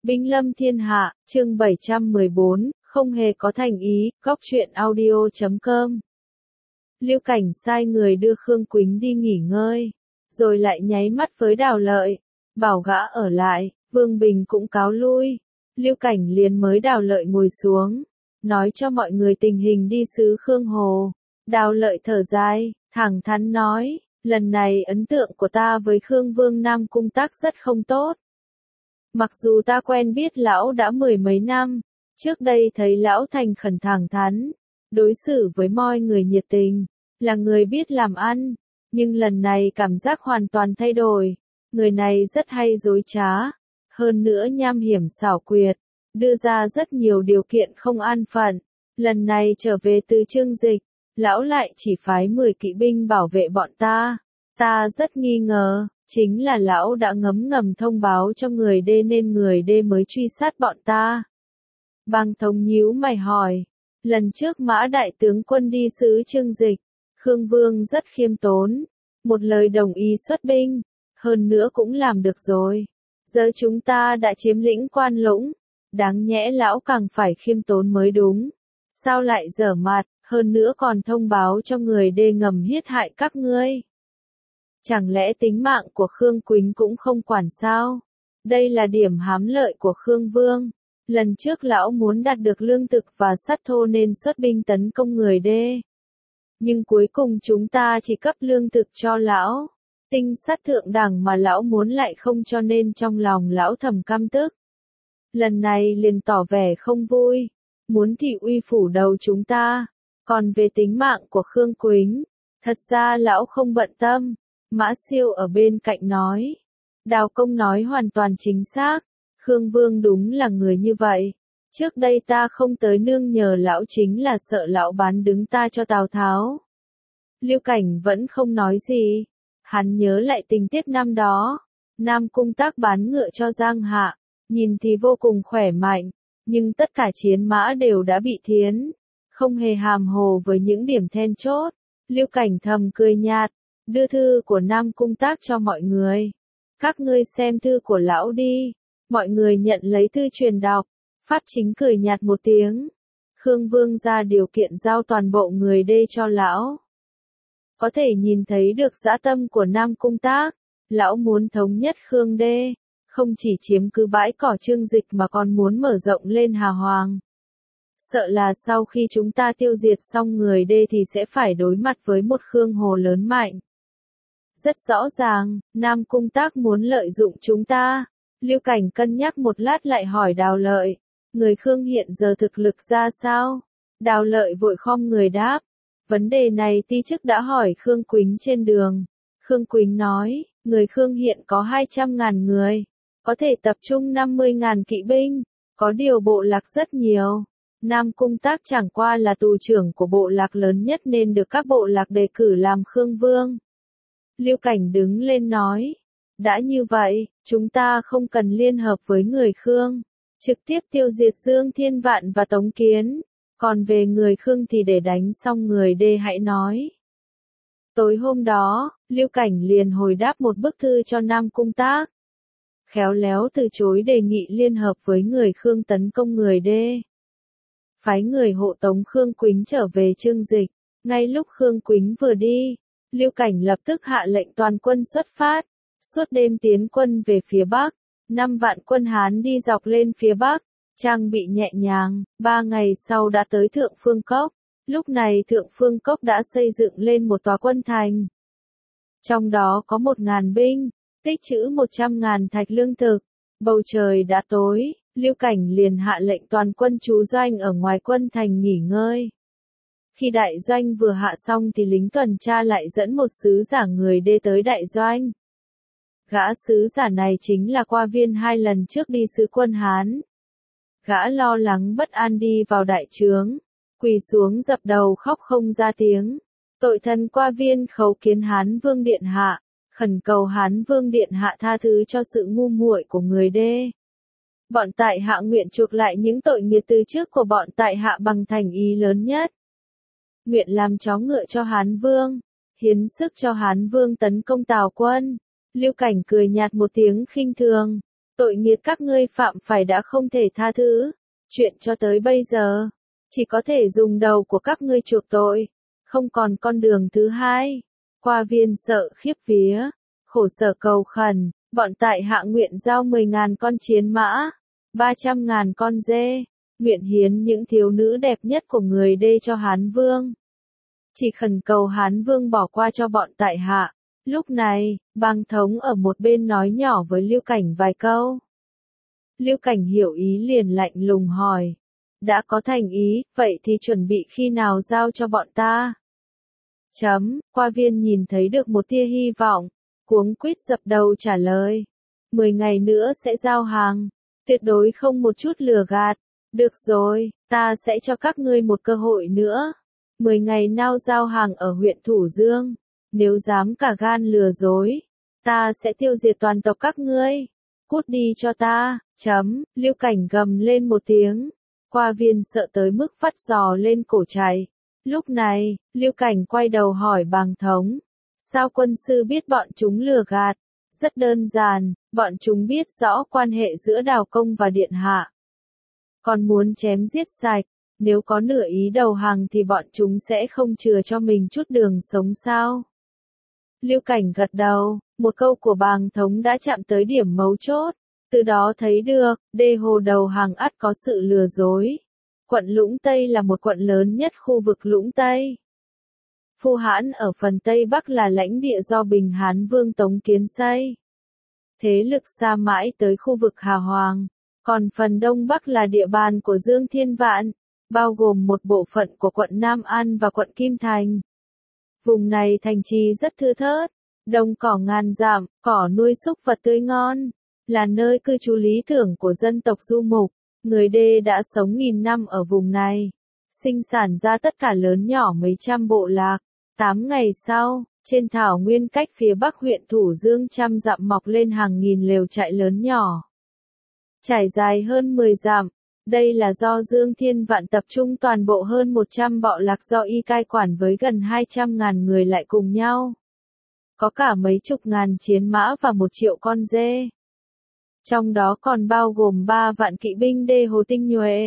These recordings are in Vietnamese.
Binh lâm thiên hạ, chương 714, không hề có thành ý, góc truyện audio.com. Lưu Cảnh sai người đưa Khương Quýnh đi nghỉ ngơi, rồi lại nháy mắt với Đào Lợi, bảo gã ở lại. Vương Bình cũng cáo lui. Lưu Cảnh liền mới Đào Lợi ngồi xuống, nói cho mọi người tình hình đi xứ Khương Hồ. Đào Lợi thở dài, thẳng thắn nói, lần này ấn tượng của ta với Khương Vương Nam Cung Tác rất không tốt. Mặc dù ta quen biết lão đã mười mấy năm, trước đây thấy lão thành khẩn thẳng thắn, đối xử với mọi người nhiệt tình, là người biết làm ăn, nhưng lần này cảm giác hoàn toàn thay đổi. Người này rất hay dối trá, hơn nữa nham hiểm xảo quyệt, đưa ra rất nhiều điều kiện không an phận. Lần này trở về từ Chương Dịch, lão lại chỉ phái 10 kỵ binh bảo vệ bọn ta. Ta rất nghi ngờ, chính là lão đã ngấm ngầm thông báo cho người D nên người D mới truy sát bọn ta. Bàng Thống nhíu mày hỏi, lần trước Mã đại tướng quân đi xứ Chương Dịch, Khương Vương rất khiêm tốn, một lời đồng ý xuất binh, hơn nữa cũng làm được rồi. Giờ chúng ta đã chiếm lĩnh Quan Lũng, đáng nhẽ lão càng phải khiêm tốn mới đúng. Sao lại dở mặt, hơn nữa còn thông báo cho người D ngầm hiết hại các ngươi? Chẳng lẽ tính mạng của Khương Quýnh cũng không quản sao? Đây là điểm hám lợi của Khương Vương. Lần trước lão muốn đạt được lương thực và sắt thô nên xuất binh tấn công người D. Nhưng cuối cùng chúng ta chỉ cấp lương thực cho lão. Tinh sắt thượng đẳng mà lão muốn lại không cho nên trong lòng lão thầm căm tức. Lần này liền tỏ vẻ không vui, muốn thị uy phủ đầu chúng ta. Còn về tính mạng của Khương Quýnh, thật ra lão không bận tâm. Mã Siêu ở bên cạnh nói. Đào Công nói hoàn toàn chính xác. Khương Vương đúng là người như vậy. Trước đây ta không tới nương nhờ lão chính là sợ lão bán đứng ta cho Tào Tháo. Lưu Cảnh vẫn không nói gì. Hắn nhớ lại tình tiết năm đó. Nam Cung Tác bán ngựa cho Giang Hạ. Nhìn thì vô cùng khỏe mạnh. Nhưng tất cả chiến mã đều đã bị thiến. Không hề hàm hồ với những điểm then chốt. Lưu Cảnh thầm cười nhạt. Đưa thư của Nam Cung Tác cho mọi người. Các ngươi xem thư của lão đi. Mọi người nhận lấy thư truyền đọc. Pháp Chính cười nhạt một tiếng. Khương Vương ra điều kiện giao toàn bộ người D cho lão. Có thể nhìn thấy được dã tâm của Nam Cung Tác. Lão muốn thống nhất Khương D. Không chỉ chiếm cứ bãi cỏ Chương Dịch mà còn muốn mở rộng lên Hà Hoàng. Sợ là sau khi chúng ta tiêu diệt xong người D thì sẽ phải đối mặt với một Khương Hồ lớn mạnh. Rất rõ ràng, Nam Cung Tác muốn lợi dụng chúng ta. Lưu Cảnh cân nhắc một lát lại hỏi Đào Lợi. Người Khương hiện giờ thực lực ra sao? Đào Lợi vội khom người đáp. Vấn đề này ti chức đã hỏi Khương Quýnh trên đường. Khương Quýnh nói, người Khương hiện có 200.000 người. Có thể tập trung 50.000 kỵ binh. Có điều bộ lạc rất nhiều. Nam Cung Tác chẳng qua là tù trưởng của bộ lạc lớn nhất nên được các bộ lạc đề cử làm Khương Vương. Lưu Cảnh đứng lên nói. Đã như vậy, chúng ta không cần liên hợp với người Khương. Trực tiếp tiêu diệt Dương Thiên Vạn và Tống Kiến. Còn về người Khương thì để đánh xong người D hãy nói. Tối hôm đó, Lưu Cảnh liền hồi đáp một bức thư cho Nam Cung Tác. Khéo léo từ chối đề nghị liên hợp với người Khương tấn công người D. Phái người hộ tống Khương Quýnh trở về Chương Dịch. Ngay lúc Khương Quýnh vừa đi, Lưu Cảnh lập tức hạ lệnh toàn quân xuất phát. Suốt đêm tiến quân về phía Bắc. 5 vạn quân Hán đi dọc lên phía Bắc. Trang bị nhẹ nhàng, 3 ngày sau đã tới Thượng Phương Cốc. Lúc này Thượng Phương Cốc đã xây dựng lên một tòa quân thành. Trong đó có 1.000 binh, tích trữ 100.000 thạch lương thực. Bầu trời đã tối, Lưu Cảnh liền hạ lệnh toàn quân trú doanh ở ngoài quân thành nghỉ ngơi. Khi đại doanh vừa hạ xong thì lính tuần tra lại dẫn một sứ giả người D tới đại doanh. Gã sứ giả này chính là Qua Viên 2 lần trước đi sứ quân Hán. Gã lo lắng bất an đi vào đại trướng, quỳ xuống dập đầu khóc không ra tiếng. Tội thần Qua Viên khấu kiến Hán Vương Điện Hạ, khẩn cầu Hán Vương Điện Hạ tha thứ cho sự ngu muội của người D. Bọn tại hạ nguyện chuộc lại những tội nghiệp từ trước của bọn tại hạ bằng thành ý lớn nhất. Nguyện làm chó ngựa cho Hán Vương, hiến sức cho Hán Vương tấn công Tào quân. Lưu Cảnh cười nhạt một tiếng khinh thường. Tội nghiệt các ngươi phạm phải đã không thể tha thứ. Chuyện cho tới bây giờ, chỉ có thể dùng đầu của các ngươi chuộc tội, không còn con đường thứ hai. Qua viên sợ khiếp vía, khổ sở cầu khẩn, bọn tại hạ nguyện giao 10.000 con chiến mã, 300.000 con dê, nguyện hiến những thiếu nữ đẹp nhất của người đê cho Hán Vương. Chỉ khẩn cầu Hán Vương bỏ qua cho bọn tại hạ. Lúc này, Bàng Thống ở một bên nói nhỏ với Lưu Cảnh vài câu. Lưu Cảnh hiểu ý liền lạnh lùng hỏi. Đã có thành ý, vậy thì chuẩn bị khi nào giao cho bọn ta? Qua viên nhìn thấy được một tia hy vọng, cuống quýt dập đầu trả lời. 10 ngày nữa sẽ giao hàng, tuyệt đối không một chút lừa gạt. Được rồi, ta sẽ cho các ngươi một cơ hội nữa. 10 ngày nào giao hàng ở huyện Thủ Dương. Nếu dám cả gan lừa dối, ta sẽ tiêu diệt toàn tộc các ngươi. Cút đi cho ta. Lưu Cảnh gầm lên một tiếng. Qua viên sợ tới mức phát giò lên cổ chạy. Lúc này, Lưu Cảnh quay đầu hỏi Bàng Thống. Sao quân sư biết bọn chúng lừa gạt? Rất đơn giản, bọn chúng biết rõ quan hệ giữa Đào Công và Điện Hạ. Còn muốn chém giết sạch, nếu có nửa ý đầu hàng thì bọn chúng sẽ không chừa cho mình chút đường sống sao? Lưu Cảnh gật đầu, một câu của Bàng Thống đã chạm tới điểm mấu chốt, từ đó thấy được, đê hồ đầu hàng ắt có sự lừa dối. Quận Lũng Tây là một quận lớn nhất khu vực Lũng Tây. Phu Hãn ở phần Tây Bắc là lãnh địa do Bình Hán Vương Tống Kiến xây. Thế lực xa mãi tới khu vực Hà Hoàng, còn phần Đông Bắc là địa bàn của Dương Thiên Vạn, bao gồm một bộ phận của quận Nam An và quận Kim Thành. Vùng này thành trì rất thưa thớt, đồng cỏ ngàn dặm, cỏ nuôi súc vật tươi ngon, là nơi cư trú lý tưởng của dân tộc Du Mục. Người Đê đã sống nghìn năm ở vùng này, sinh sản ra tất cả lớn nhỏ mấy trăm bộ lạc. 8 ngày sau, trên thảo nguyên cách phía bắc huyện Thủ Dương trăm dặm mọc lên hàng nghìn lều trại lớn nhỏ, trải dài hơn 10 dặm. Đây là do Dương Thiên Vạn tập trung toàn bộ hơn 100 bộ lạc do y cai quản với gần 200.000 người lại cùng nhau. Có cả mấy chục ngàn chiến mã và 1 triệu con dê. Trong đó còn bao gồm 3 vạn kỵ binh đê hồ tinh nhuệ.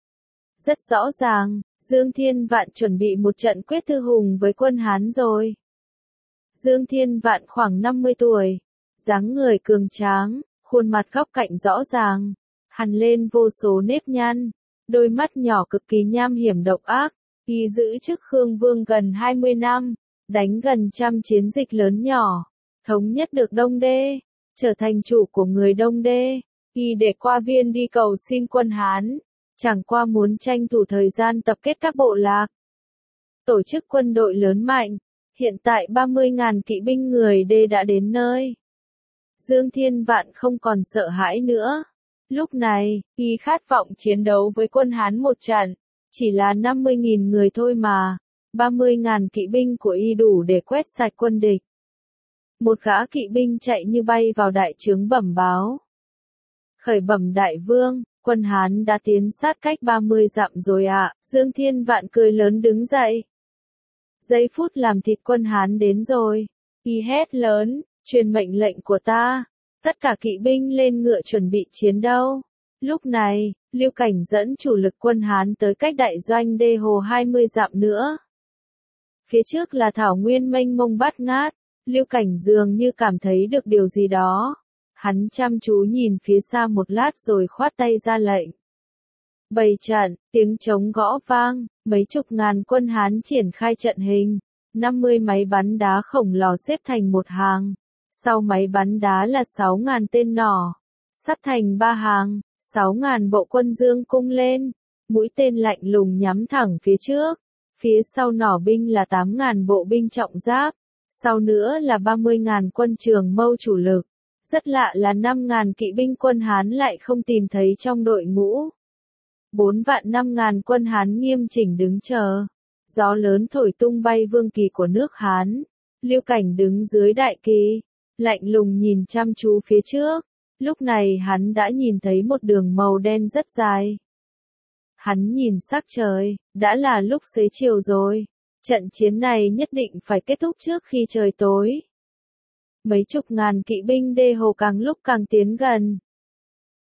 Rất rõ ràng, Dương Thiên Vạn chuẩn bị một trận quyết thư hùng với quân Hán rồi. Dương Thiên Vạn khoảng 50 tuổi, dáng người cường tráng, khuôn mặt góc cạnh rõ ràng, hằn lên vô số nếp nhăn, đôi mắt nhỏ cực kỳ nham hiểm độc ác. Y giữ chức Khương Vương gần 20 năm, đánh gần trăm chiến dịch lớn nhỏ, thống nhất được Đông Đê, trở thành chủ của người Đông Đê. Y để Qua Viên đi cầu xin quân Hán, chẳng qua muốn tranh thủ thời gian tập kết các bộ lạc, tổ chức quân đội lớn mạnh. Hiện tại 30.000 kỵ binh người Đê đã đến nơi. Dương Thiên Vạn không còn sợ hãi nữa. Lúc này, y khát vọng chiến đấu với quân Hán một trận. Chỉ là 50.000 người thôi mà. 30.000 kỵ binh của y đủ để quét sạch quân địch. Một gã kỵ binh chạy như bay vào đại trướng bẩm báo. Khởi bẩm đại vương, quân Hán đã tiến sát cách 30 dặm rồi ạ. Dương Thiên Vạn cười lớn đứng dậy. Giây phút làm thịt quân Hán đến rồi. Y hét lớn, truyền mệnh lệnh của ta. Tất cả kỵ binh lên ngựa chuẩn bị chiến đấu. Lúc này, Lưu Cảnh dẫn chủ lực quân Hán tới cách đại doanh đê hồ 20 dặm nữa. Phía trước là thảo nguyên mênh mông bát ngát. Lưu Cảnh dường như cảm thấy được điều gì đó. Hắn chăm chú nhìn phía xa một lát rồi khoát tay ra lệnh. Bày trận, tiếng trống gõ vang, mấy chục ngàn quân Hán triển khai trận hình. 50 máy bắn đá khổng lồ xếp thành một hàng. Sau máy bắn đá là 6.000 tên nỏ. Sắp thành 3 hàng, 6.000 bộ quân dương cung lên. Mũi tên lạnh lùng nhắm thẳng phía trước. Phía sau nỏ binh là 8.000 bộ binh trọng giáp. Sau nữa là 30.000 quân trường mâu chủ lực. Rất lạ là 5.000 kỵ binh quân Hán lại không tìm thấy trong đội ngũ. 4.500.000 quân Hán nghiêm chỉnh đứng chờ. Gió lớn thổi tung bay vương kỳ của nước Hán. Lưu Cảnh đứng dưới đại kỳ, lạnh lùng nhìn chăm chú phía trước. Lúc này hắn đã nhìn thấy một đường màu đen rất dài. Hắn nhìn sắc trời, đã là lúc xế chiều rồi. Trận chiến này nhất định phải kết thúc trước khi trời tối. Mấy chục ngàn kỵ binh đê hồ càng lúc càng tiến gần.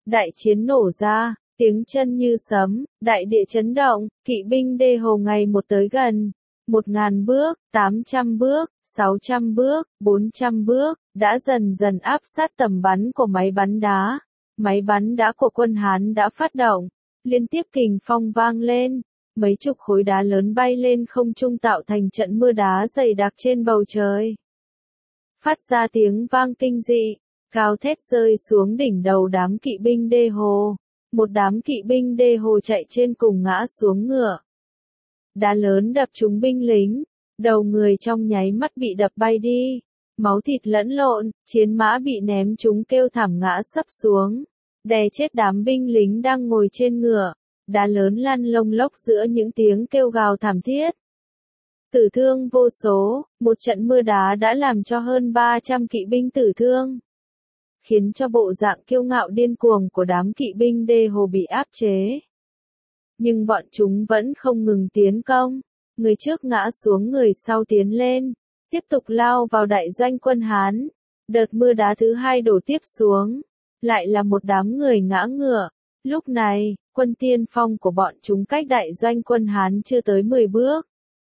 Đại chiến nổ ra, tiếng chân như sấm, đại địa chấn động, kỵ binh đê hồ ngày một tới gần. 1.000 bước, 800 bước, 600 bước, 400 bước, đã dần dần áp sát tầm bắn của máy bắn đá. Máy bắn đá của quân Hán đã phát động, liên tiếp kình phong vang lên, mấy chục khối đá lớn bay lên không trung tạo thành trận mưa đá dày đặc trên bầu trời. Phát ra tiếng vang kinh dị, gào thét rơi xuống đỉnh đầu đám kỵ binh đê hồ. Một đám kỵ binh đê hồ chạy trên cùng ngã xuống ngựa. Đá lớn đập trúng binh lính, đầu người trong nháy mắt bị đập bay đi, máu thịt lẫn lộn, chiến mã bị ném trúng kêu thảm ngã sấp xuống, đè chết đám binh lính đang ngồi trên ngựa, đá lớn lăn lông lốc giữa những tiếng kêu gào thảm thiết. Tử thương vô số, một trận mưa đá đã làm cho hơn 300 kỵ binh tử thương, khiến cho bộ dạng kiêu ngạo điên cuồng của đám kỵ binh đê hồ bị áp chế. Nhưng bọn chúng vẫn không ngừng tiến công, người trước ngã xuống người sau tiến lên, tiếp tục lao vào đại doanh quân Hán. Đợt mưa đá thứ hai đổ tiếp xuống, lại là một đám người ngã ngựa. Lúc này, quân tiên phong của bọn chúng cách đại doanh quân Hán chưa tới 10 bước.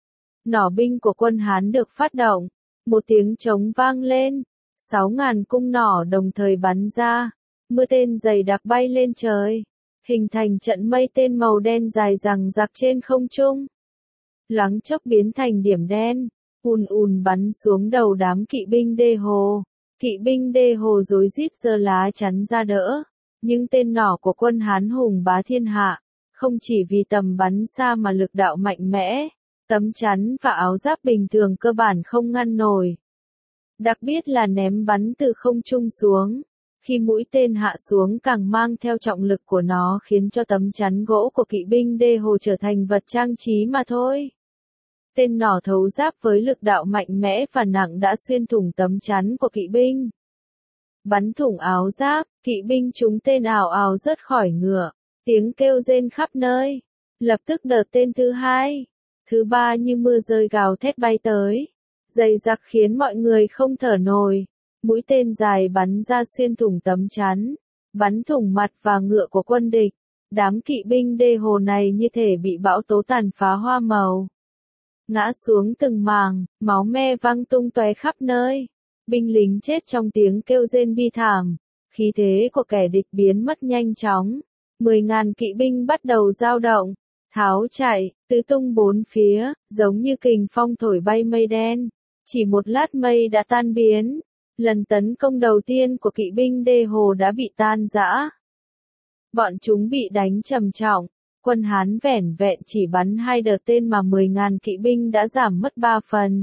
Nỏ binh của quân Hán được phát động, một tiếng trống vang lên, 6.000 cung nỏ đồng thời bắn ra, mưa tên dày đặc bay lên trời, hình thành trận mây tên màu đen dài dằng dặc trên không trung. Loáng chốc biến thành điểm đen, ùn ùn bắn xuống đầu đám kỵ binh đê hồ. Kỵ binh đê hồ rối rít giơ lá chắn ra đỡ. Những tên nỏ của quân Hán hùng bá thiên hạ, không chỉ vì tầm bắn xa mà lực đạo mạnh mẽ, tấm chắn và áo giáp bình thường cơ bản không ngăn nổi. Đặc biệt là ném bắn từ không trung xuống. Khi mũi tên hạ xuống càng mang theo trọng lực của nó khiến cho tấm chắn gỗ của kỵ binh đê hồ trở thành vật trang trí mà thôi. Tên nỏ thấu giáp với lực đạo mạnh mẽ và nặng đã xuyên thủng tấm chắn của kỵ binh. Bắn thủng áo giáp, kỵ binh trúng tên ào ào rớt khỏi ngựa, tiếng kêu rên khắp nơi. Lập tức đợt tên thứ hai, thứ ba như mưa rơi gào thét bay tới, dày đặc khiến mọi người không thở nổi. Mũi tên dài bắn ra xuyên thủng tấm chắn, bắn thủng mặt và ngựa của quân địch. Đám kỵ binh đê hồ này như thể bị bão tố tàn phá hoa màu. Ngã xuống từng mảng, máu me văng tung tóe khắp nơi. Binh lính chết trong tiếng kêu rên bi thảm. Khí thế của kẻ địch biến mất nhanh chóng. 10.000 kỵ binh bắt đầu dao động, tháo chạy, tứ tung bốn phía, giống như kình phong thổi bay mây đen. Chỉ một lát mây đã tan biến. Lần tấn công đầu tiên của kỵ binh đê hồ đã bị tan rã. Bọn chúng bị đánh trầm trọng. Quân Hán vẻn vẹn chỉ bắn 2 đợt tên mà 10.000 kỵ binh đã giảm mất 3 phần.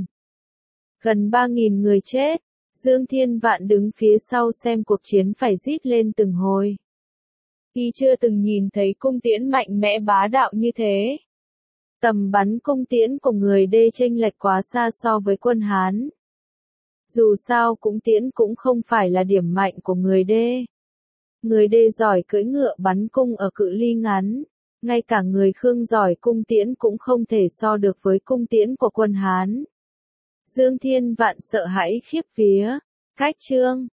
Gần 3.000 người chết. Dương Thiên Vạn đứng phía sau xem cuộc chiến phải rít lên từng hồi. Y chưa từng nhìn thấy cung tiễn mạnh mẽ bá đạo như thế. Tầm bắn cung tiễn của người Đê chênh lệch quá xa so với quân Hán. Dù sao cung tiễn cũng không phải là điểm mạnh của người Đê. Người Đê giỏi cưỡi ngựa bắn cung ở cự ly ngắn. Ngay cả người Khương giỏi cung tiễn cũng không thể so được với cung tiễn của quân Hán. Dương Thiên Vạn sợ hãi khiếp vía. Cách chương